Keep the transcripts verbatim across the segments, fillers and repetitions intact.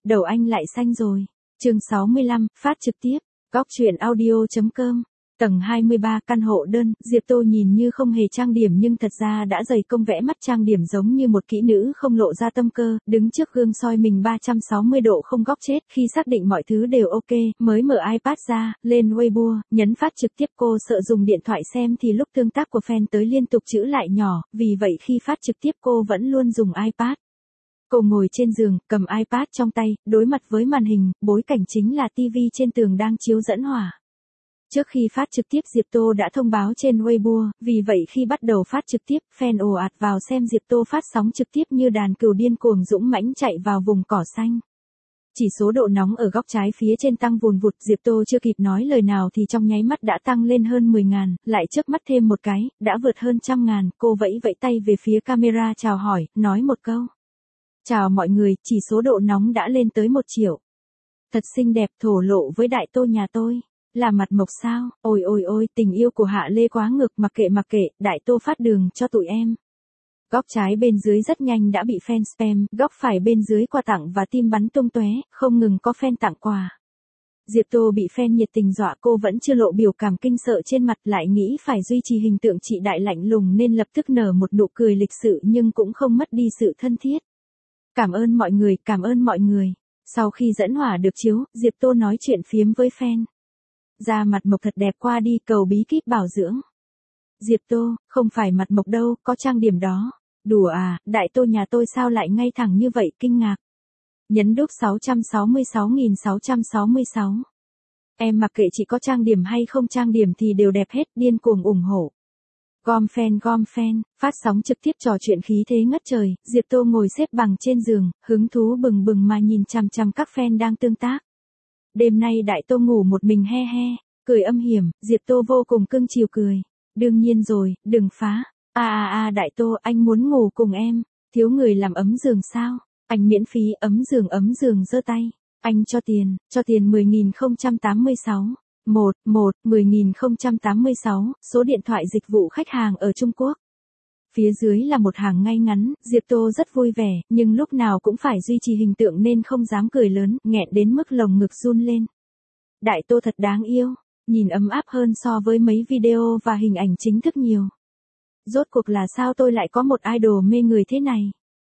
đầu anh lại xanh rồi. Chương sáu mươi lăm, phát trực tiếp. Góc truyện audio.com. Tầng hai mươi ba, căn hộ đơn. Diệp Tô nhìn như không hề trang điểm nhưng thật ra đã dày công vẽ mắt trang điểm giống như một kỹ nữ không lộ ra tâm cơ, đứng trước gương soi mình ba trăm sáu mươi độ không góc chết. Khi xác định mọi thứ đều ok, mới mở iPad ra, lên Weibo, nhấn phát trực tiếp. Cô sợ dùng điện thoại xem thì lúc tương tác của fan tới liên tục chữ lại nhỏ, vì vậy khi phát trực tiếp cô vẫn luôn dùng iPad. Cô ngồi trên giường, cầm iPad trong tay, đối mặt với màn hình, bối cảnh chính là ti vi trên tường đang chiếu dẫn hỏa. Trước khi phát trực tiếp Diệp Tô đã thông báo trên Weibo, vì vậy khi bắt đầu phát trực tiếp, fan ồ ạt vào xem Diệp Tô phát sóng trực tiếp như đàn cừu điên cuồng dũng mãnh chạy vào vùng cỏ xanh. Chỉ số độ nóng ở góc trái phía trên tăng vùn vụt, Diệp Tô chưa kịp nói lời nào thì trong nháy mắt đã tăng lên hơn mười ngàn, lại chớp mắt thêm một cái, đã vượt hơn trăm ngàn. Cô vẫy vẫy tay về phía camera chào hỏi, nói một câu. Chào mọi người, chỉ số độ nóng đã lên tới một triệu. Thật xinh đẹp, thổ lộ với Đại Tô nhà tôi. Là mặt mộc sao, ôi ôi ôi, tình yêu của Hạ Lê quá ngược, mặc kệ mặc kệ, Đại Tô phát đường cho tụi em. Góc trái bên dưới rất nhanh đã bị fan spam, góc phải bên dưới quà tặng và tim bắn tung tóe, không ngừng có fan tặng quà. Diệp Tô bị fan nhiệt tình dọa, cô vẫn chưa lộ biểu cảm kinh sợ trên mặt, lại nghĩ phải duy trì hình tượng chị đại lạnh lùng nên lập tức nở một nụ cười lịch sự nhưng cũng không mất đi sự thân thiết. Cảm ơn mọi người, cảm ơn mọi người. Sau khi dẫn hỏa được chiếu, Diệp Tô nói chuyện phiếm với fan. Da mặt mộc thật đẹp, qua đi cầu bí kíp bảo dưỡng. Diệp Tô, không phải mặt mộc đâu, có trang điểm đó. Đùa à, Đại Tô nhà tôi sao lại ngay thẳng như vậy, kinh ngạc. Nhấn đúc sáu trăm sáu mươi sáu nghìn sáu trăm sáu mươi sáu. Em mặc kệ chị có trang điểm hay không trang điểm thì đều đẹp hết, điên cuồng ủng hộ. Gom fan gom fan, phát sóng trực tiếp trò chuyện khí thế ngất trời, Diệp Tô ngồi xếp bằng trên giường, hứng thú bừng bừng mà nhìn chằm chằm các fan đang tương tác. Đêm nay Đại Tô ngủ một mình he he, cười âm hiểm, Diệp Tô vô cùng cưng chiều cười. Đương nhiên rồi, đừng phá. À à à Đại Tô, anh muốn ngủ cùng em, thiếu người làm ấm giường sao? Anh miễn phí ấm giường ấm giường giơ tay. Anh cho tiền, cho tiền mười nghìn không trăm tám mươi sáu. một, một, mười nghìn không trăm tám mươi sáu, số điện thoại dịch vụ khách hàng ở Trung Quốc. Phía dưới là một hàng ngay ngắn, Diệp Tô rất vui vẻ, nhưng lúc nào cũng phải duy trì hình tượng nên không dám cười lớn, nghẹn đến mức lồng ngực run lên. Đại Tô thật đáng yêu, nhìn ấm áp hơn so với mấy video và hình ảnh chính thức nhiều. Rốt cuộc là sao tôi lại có một idol mê người thế này?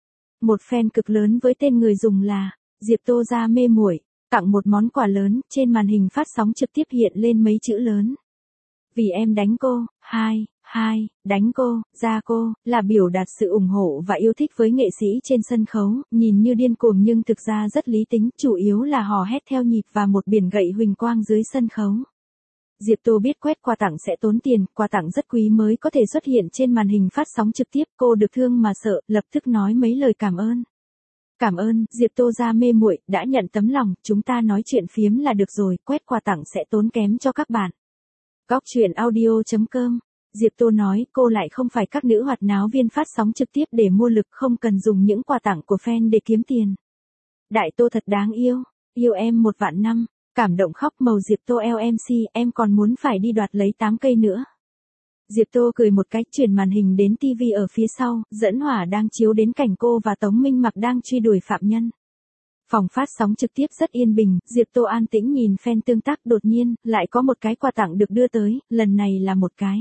Một fan cực lớn với tên người dùng là Diệp Tô ra mê muội, tặng một món quà lớn, trên màn hình phát sóng trực tiếp hiện lên mấy chữ lớn. Vì em đánh cô, hai, hai, đánh cô, ra cô, là biểu đạt sự ủng hộ và yêu thích với nghệ sĩ trên sân khấu, nhìn như điên cuồng nhưng thực ra rất lý tính, chủ yếu là hò hét theo nhịp và một biển gậy huỳnh quang dưới sân khấu. Diệp Tô biết quét quà tặng sẽ tốn tiền, quà tặng rất quý mới có thể xuất hiện trên màn hình phát sóng trực tiếp, cô được thương mà sợ, lập tức nói mấy lời cảm ơn. Cảm ơn, Diệp Tô ra mê muội, đã nhận tấm lòng, chúng ta nói chuyện phiếm là được rồi, quét quà tặng sẽ tốn kém cho các bạn. Góc truyện audio.com. Diệp Tô nói, cô lại không phải các nữ hoạt náo viên phát sóng trực tiếp để mua lực, không cần dùng những quà tặng của fan để kiếm tiền. Đại Tô thật đáng yêu, yêu em một vạn năm, cảm động khóc màu Diệp Tô lờ em xê, em còn muốn phải đi đoạt lấy tám cây nữa. Diệp Tô cười một cái, chuyển màn hình đến ti vi ở phía sau, dẫn hỏa đang chiếu đến cảnh cô và Tống Minh Mặc đang truy đuổi phạm nhân. Phòng phát sóng trực tiếp rất yên bình, Diệp Tô an tĩnh nhìn fan tương tác, đột nhiên, lại có một cái quà tặng được đưa tới, lần này là một cái.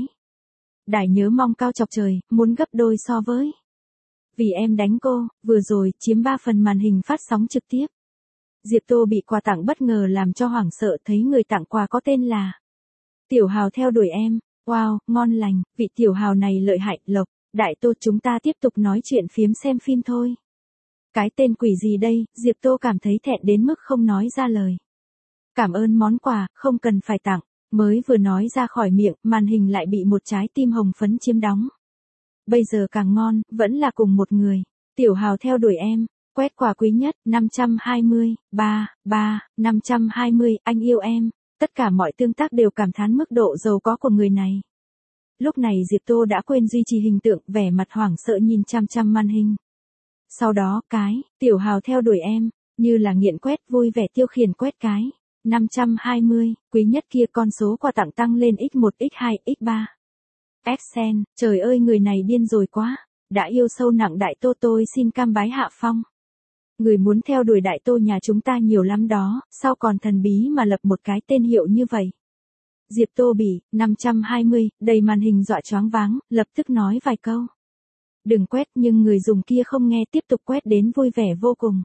Đài nhớ mong cao chọc trời, muốn gấp đôi so với. Vì em đánh cô, vừa rồi, chiếm ba phần màn hình phát sóng trực tiếp. Diệp Tô bị quà tặng bất ngờ làm cho hoảng sợ, thấy người tặng quà có tên là Tiểu Hào theo đuổi em. Wow, ngon lành, vị tiểu hào này lợi hại, lộc. Đại Tô, chúng ta tiếp tục nói chuyện phiếm xem phim thôi. Cái tên quỷ gì đây, Diệp Tô cảm thấy thẹn đến mức không nói ra lời. Cảm ơn món quà, không cần phải tặng. Mới vừa nói ra khỏi miệng, màn hình lại bị một trái tim hồng phấn chiếm đóng. Bây giờ càng ngon, vẫn là cùng một người. Tiểu Hào theo đuổi em. Quét quà quý nhất, năm trăm hai mươi, ba, ba, năm trăm hai mươi, anh yêu em. Tất cả mọi tương tác đều cảm thán mức độ giàu có của người này. Lúc này Diệp Tô đã quên duy trì hình tượng, vẻ mặt hoảng sợ nhìn chăm chăm màn hình. Sau đó, cái, Tiểu Hào theo đuổi em, như là nghiện quét, vui vẻ tiêu khiển quét cái. năm trăm hai mươi, quý nhất kia, con số quà tặng tăng lên x một, x hai, x ba. Excel, trời ơi người này điên rồi quá. Đã yêu sâu nặng Đại Tô, tôi xin cam bái hạ phong. Người muốn theo đuổi Đại Tô nhà chúng ta nhiều lắm đó, sao còn thần bí mà lập một cái tên hiệu như vậy. Diệp Tô Bỉ, năm trăm hai mươi, đầy màn hình dọa choáng váng, lập tức nói vài câu. Đừng quét, nhưng người dùng kia không nghe, tiếp tục quét đến vui vẻ vô cùng.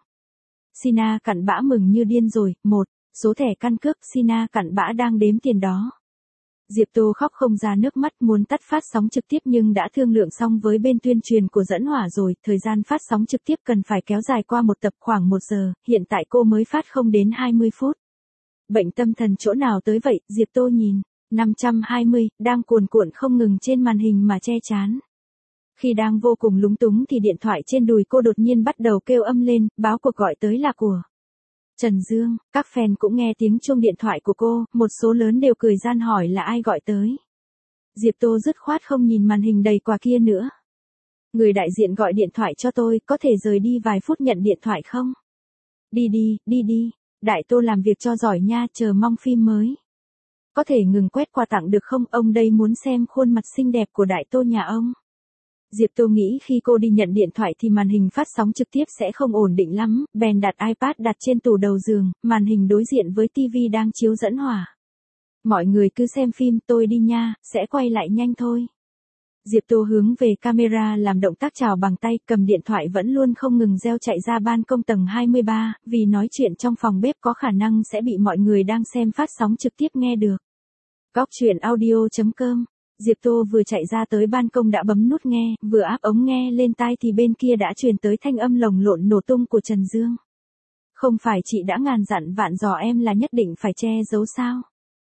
Sina cặn bã mừng như điên rồi, một, số thẻ căn cước, Sina cặn bã đang đếm tiền đó. Diệp Tô khóc không ra nước mắt, muốn tắt phát sóng trực tiếp nhưng đã thương lượng xong với bên tuyên truyền của Dẫn Hỏa rồi, thời gian phát sóng trực tiếp cần phải kéo dài qua một tập khoảng một giờ, hiện tại cô mới phát không đến hai mươi phút. Bệnh tâm thần chỗ nào tới vậy, Diệp Tô nhìn, năm trăm hai mươi, đang cuồn cuộn không ngừng trên màn hình mà che chán. Khi đang vô cùng lúng túng thì điện thoại trên đùi cô đột nhiên bắt đầu kêu âm lên, báo cuộc gọi tới là của Trần Dương. Các fan cũng nghe tiếng chuông điện thoại của cô, một số lớn đều cười gian hỏi là ai gọi tới. Diệp Tô dứt khoát không nhìn màn hình đầy quà kia nữa. Người đại diện gọi điện thoại cho tôi, có thể rời đi vài phút nhận điện thoại không? Đi đi, đi đi, Đại Tô làm việc cho giỏi nha, chờ mong phim mới. Có thể ngừng quét quà tặng được không, ông đây muốn xem khuôn mặt xinh đẹp của Đại Tô nhà ông. Diệp Tô nghĩ khi cô đi nhận điện thoại thì màn hình phát sóng trực tiếp sẽ không ổn định lắm, bèn đặt iPad đặt trên tủ đầu giường, màn hình đối diện với tivi đang chiếu Dẫn Hỏa. Mọi người cứ xem phim, tôi đi nha, sẽ quay lại nhanh thôi. Diệp Tô hướng về camera làm động tác chào bằng tay, cầm điện thoại vẫn luôn không ngừng reo chạy ra ban công tầng hai mươi ba, vì nói chuyện trong phòng bếp có khả năng sẽ bị mọi người đang xem phát sóng trực tiếp nghe được. Góc truyện audio chấm com. Diệp Tô vừa chạy ra tới ban công đã bấm nút nghe, vừa áp ống nghe lên tai thì bên kia đã truyền tới thanh âm lồng lộn nổ tung của Trần Dương. Không phải chị đã ngàn dặn vạn dò em là nhất định phải che giấu sao?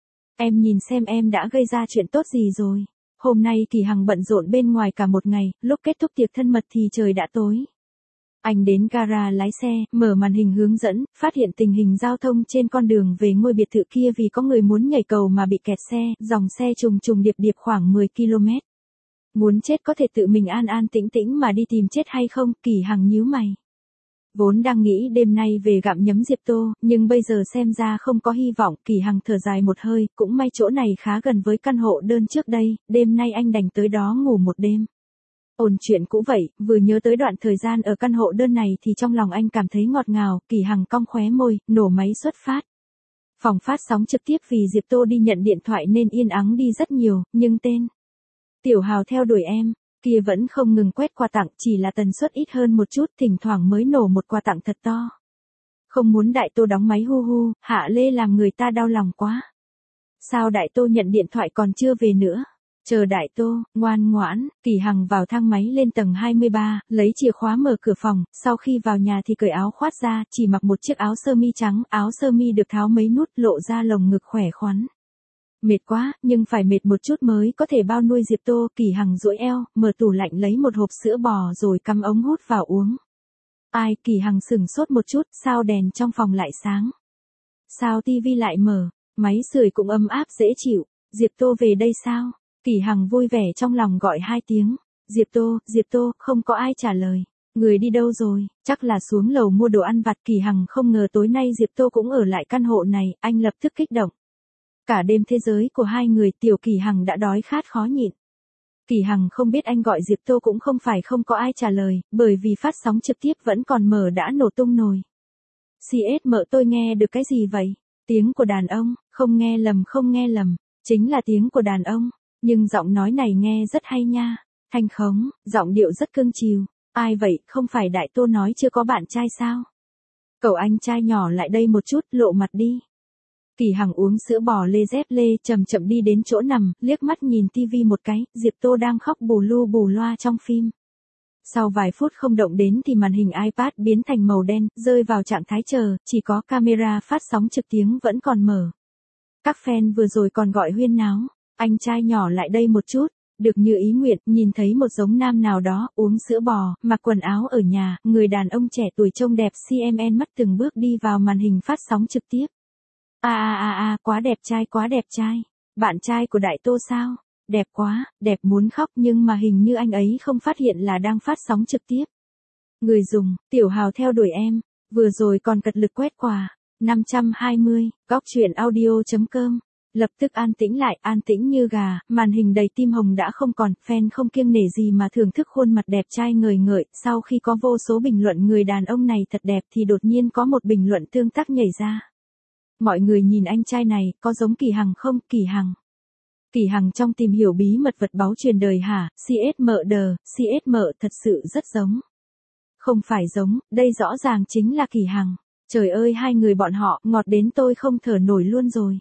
Em nhìn xem em đã gây ra chuyện tốt gì rồi. Hôm nay Kỳ Hằng bận rộn bên ngoài cả một ngày, lúc kết thúc tiệc thân mật thì trời đã tối. Anh đến gara lái xe, mở màn hình hướng dẫn, phát hiện tình hình giao thông trên con đường về ngôi biệt thự kia vì có người muốn nhảy cầu mà bị kẹt xe, dòng xe trùng trùng điệp điệp khoảng mười ki lô mét. Muốn chết có thể tự mình an an tĩnh tĩnh mà đi tìm chết hay không, Kỳ Hằng nhíu mày. Vốn đang nghĩ đêm nay về gặm nhấm Diệp Tô, nhưng bây giờ xem ra không có hy vọng, Kỳ Hằng thở dài một hơi, cũng may chỗ này khá gần với căn hộ đơn trước đây, đêm nay anh đành tới đó ngủ một đêm. Ổn chuyện cũ vậy, vừa nhớ tới đoạn thời gian ở căn hộ đơn này thì trong lòng anh cảm thấy ngọt ngào, Kỳ Hằng cong khóe môi, nổ máy xuất phát. Phòng phát sóng trực tiếp vì Diệp Tô đi nhận điện thoại nên yên ắng đi rất nhiều, nhưng tên Tiểu Hào theo đuổi em kia vẫn không ngừng quét quà tặng, chỉ là tần suất ít hơn một chút, thỉnh thoảng mới nổ một quà tặng thật to. Không muốn Đại Tô đóng máy hu hu, Hạ Lê làm người ta đau lòng quá. Sao Đại Tô nhận điện thoại còn chưa về nữa? Chờ Đại Tô, ngoan ngoãn. Kỳ Hằng vào thang máy lên tầng hai mươi ba, lấy chìa khóa mở cửa phòng, sau khi vào nhà thì cởi áo khoác ra, chỉ mặc một chiếc áo sơ mi trắng, áo sơ mi được tháo mấy nút lộ ra lồng ngực khỏe khoắn. Mệt quá, nhưng phải mệt một chút mới có thể bao nuôi Diệp Tô. Kỳ Hằng duỗi eo, mở tủ lạnh lấy một hộp sữa bò rồi cắm ống hút vào uống. Ai, Kỳ Hằng sửng sốt một chút, sao đèn trong phòng lại sáng? Sao tivi lại mở? Máy sưởi cũng ấm áp dễ chịu. Diệp Tô về đây sao? Kỳ Hằng vui vẻ trong lòng gọi hai tiếng. Diệp Tô, Diệp Tô, không có ai trả lời. Người đi đâu rồi? Chắc là xuống lầu mua đồ ăn vặt. Kỳ Hằng không ngờ tối nay Diệp Tô cũng ở lại căn hộ này, anh lập tức kích động. Cả đêm thế giới của hai người, tiểu Kỳ Hằng đã đói khát khó nhịn. Kỳ Hằng không biết anh gọi Diệp Tô cũng không phải không có ai trả lời, bởi vì phát sóng trực tiếp vẫn còn mở đã nổ tung nồi. xê ét mợ tôi nghe được cái gì vậy? Tiếng của đàn ông, không nghe lầm không nghe lầm, chính là tiếng của đàn ông, nhưng giọng nói này nghe rất hay nha. Thanh khống, giọng điệu rất cưng chiều. Ai vậy, không phải Đại Tô nói chưa có bạn trai sao? Cậu anh trai nhỏ lại đây một chút, lộ mặt đi. Kỳ Hằng uống sữa bò lê dép lê, chậm chậm đi đến chỗ nằm, liếc mắt nhìn tivi một cái, Diệp Tô đang khóc bù lu bù loa trong phim. Sau vài phút không động đến thì màn hình iPad biến thành màu đen, rơi vào trạng thái chờ, chỉ có camera phát sóng trực tiếng vẫn còn mở. Các fan vừa rồi còn gọi huyên náo, anh trai nhỏ lại đây một chút, được như ý nguyện, nhìn thấy một giống nam nào đó, uống sữa bò, mặc quần áo ở nhà, người đàn ông trẻ tuổi trông đẹp xê em en mắt từng bước đi vào màn hình phát sóng trực tiếp. A a a a, quá đẹp trai quá đẹp trai. Bạn trai của Đại Tô sao? Đẹp quá, đẹp muốn khóc nhưng mà hình như anh ấy không phát hiện là đang phát sóng trực tiếp. Người dùng, Tiểu Hào theo đuổi em, vừa rồi còn cật lực quét quà. năm trăm hai mươi, góc truyện audio chấm com Lập tức an tĩnh lại, an tĩnh như gà, màn hình đầy tim hồng đã không còn, fan không kiêng nể gì mà thưởng thức khuôn mặt đẹp trai ngời ngợi, sau khi có vô số bình luận người đàn ông này thật đẹp thì đột nhiên có một bình luận tương tác nhảy ra. Mọi người nhìn anh trai này, có giống Kỳ Hằng không? Kỳ Hằng. Kỳ Hằng trong tìm hiểu bí mật vật báu truyền đời hả? xê ét em đờ, xê ét em thật sự rất giống. Không phải giống, đây rõ ràng chính là Kỳ Hằng. Trời ơi hai người bọn họ, ngọt đến tôi không thở nổi luôn rồi.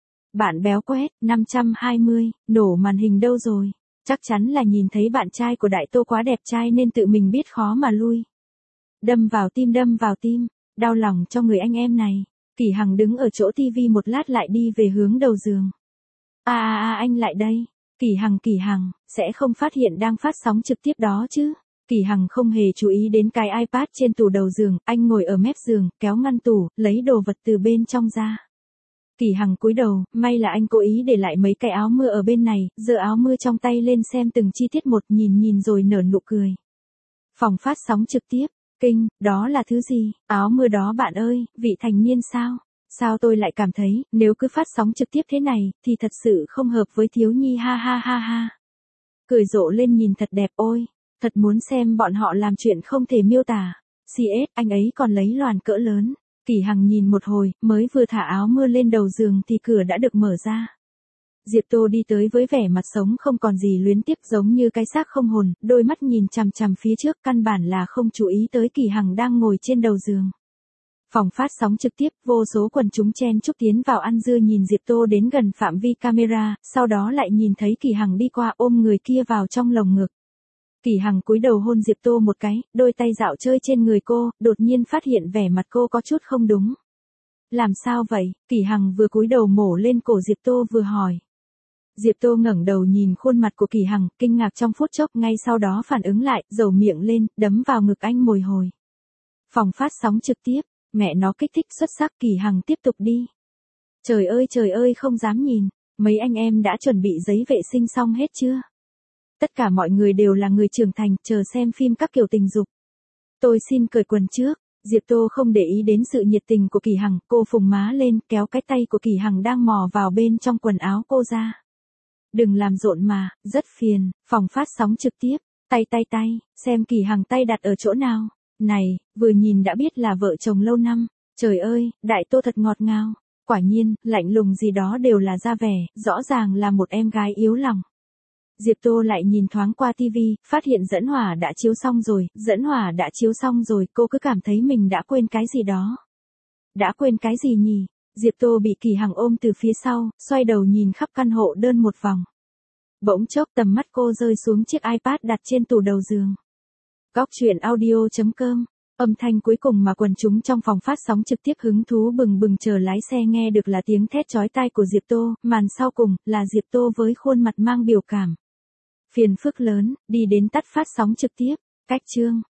Bạn béo quét, năm trăm hai mươi, nổ màn hình đâu rồi? Chắc chắn là nhìn thấy bạn trai của Đại Tô quá đẹp trai nên tự mình biết khó mà lui. Đâm vào tim đâm vào tim, đau lòng cho người anh em này. Kỳ Hằng đứng ở chỗ tivi một lát lại đi về hướng đầu giường. À à à anh lại đây. Kỳ Hằng Kỳ Hằng, sẽ không phát hiện đang phát sóng trực tiếp đó chứ? Kỳ Hằng không hề chú ý đến cái iPad trên tủ đầu giường, anh ngồi ở mép giường, kéo ngăn tủ, lấy đồ vật từ bên trong ra. Kỳ Hằng cúi đầu, may là anh cố ý để lại mấy cái áo mưa ở bên này, giơ áo mưa trong tay lên xem từng chi tiết một, nhìn nhìn rồi nở nụ cười. Phòng phát sóng trực tiếp, kinh, đó là thứ gì? Áo mưa đó bạn ơi, vị thành niên sao? Sao tôi lại cảm thấy, nếu cứ phát sóng trực tiếp thế này, thì thật sự không hợp với thiếu nhi ha ha ha ha. Cười rộ lên nhìn thật đẹp ôi, thật muốn xem bọn họ làm chuyện không thể miêu tả. xê ét, anh ấy còn lấy loàn cỡ lớn. Kỳ Hằng nhìn một hồi, mới vừa thả áo mưa lên đầu giường thì cửa đã được mở ra. Diệp Tô đi tới với vẻ mặt sống không còn gì luyến tiếc giống như cái xác không hồn, đôi mắt nhìn chằm chằm phía trước căn bản là không chú ý tới Kỳ Hằng đang ngồi trên đầu giường. Phòng phát sóng trực tiếp, vô số quần chúng chen chúc tiến vào ăn dưa nhìn Diệp Tô đến gần phạm vi camera, sau đó lại nhìn thấy Kỳ Hằng đi qua ôm người kia vào trong lồng ngực. Kỳ Hằng cúi đầu hôn Diệp Tô một cái, đôi tay dạo chơi trên người cô, đột nhiên phát hiện vẻ mặt cô có chút không đúng. Làm sao vậy? Kỳ Hằng vừa cúi đầu mổ lên cổ Diệp Tô vừa hỏi. Diệp Tô ngẩng đầu nhìn khuôn mặt của Kỳ Hằng, kinh ngạc trong phút chốc, ngay sau đó phản ứng lại, dầu miệng lên, đấm vào ngực anh mồi hồi. Phòng phát sóng trực tiếp, mẹ nó kích thích xuất sắc. Kỳ Hằng tiếp tục đi. Trời ơi trời ơi không dám nhìn, mấy anh em đã chuẩn bị giấy vệ sinh xong hết chưa? Tất cả mọi người đều là người trưởng thành, chờ xem phim các kiểu tình dục. Tôi xin cởi quần trước. Diệp Tô không để ý đến sự nhiệt tình của Kỳ Hằng, cô phùng má lên, kéo cái tay của Kỳ Hằng đang mò vào bên trong quần áo cô ra. Đừng làm rộn mà, rất phiền. Phòng phát sóng trực tiếp, tay tay tay, xem Kỳ Hằng tay đặt ở chỗ nào. Này, vừa nhìn đã biết là vợ chồng lâu năm. Trời ơi, Đại Tô thật ngọt ngào. Quả nhiên, lạnh lùng gì đó đều là ra vẻ, rõ ràng là một em gái yếu lòng. Diệp Tô lại nhìn thoáng qua tivi, phát hiện dẫn hỏa đã chiếu xong rồi, dẫn hỏa đã chiếu xong rồi, cô cứ cảm thấy mình đã quên cái gì đó. Đã quên cái gì nhỉ? Diệp Tô bị Kỳ Hằng ôm từ phía sau, xoay đầu nhìn khắp căn hộ đơn một vòng. Bỗng chốc tầm mắt cô rơi xuống chiếc iPad đặt trên tủ đầu giường. Góc truyện audio chấm com. Âm thanh cuối cùng mà quần chúng trong phòng phát sóng trực tiếp hứng thú bừng bừng chờ lái xe nghe được là tiếng thét chói tai của Diệp Tô, màn sau cùng là Diệp Tô với khuôn mặt mang biểu cảm. Phiền phức lớn, đi đến tắt phát sóng trực tiếp, cách chương.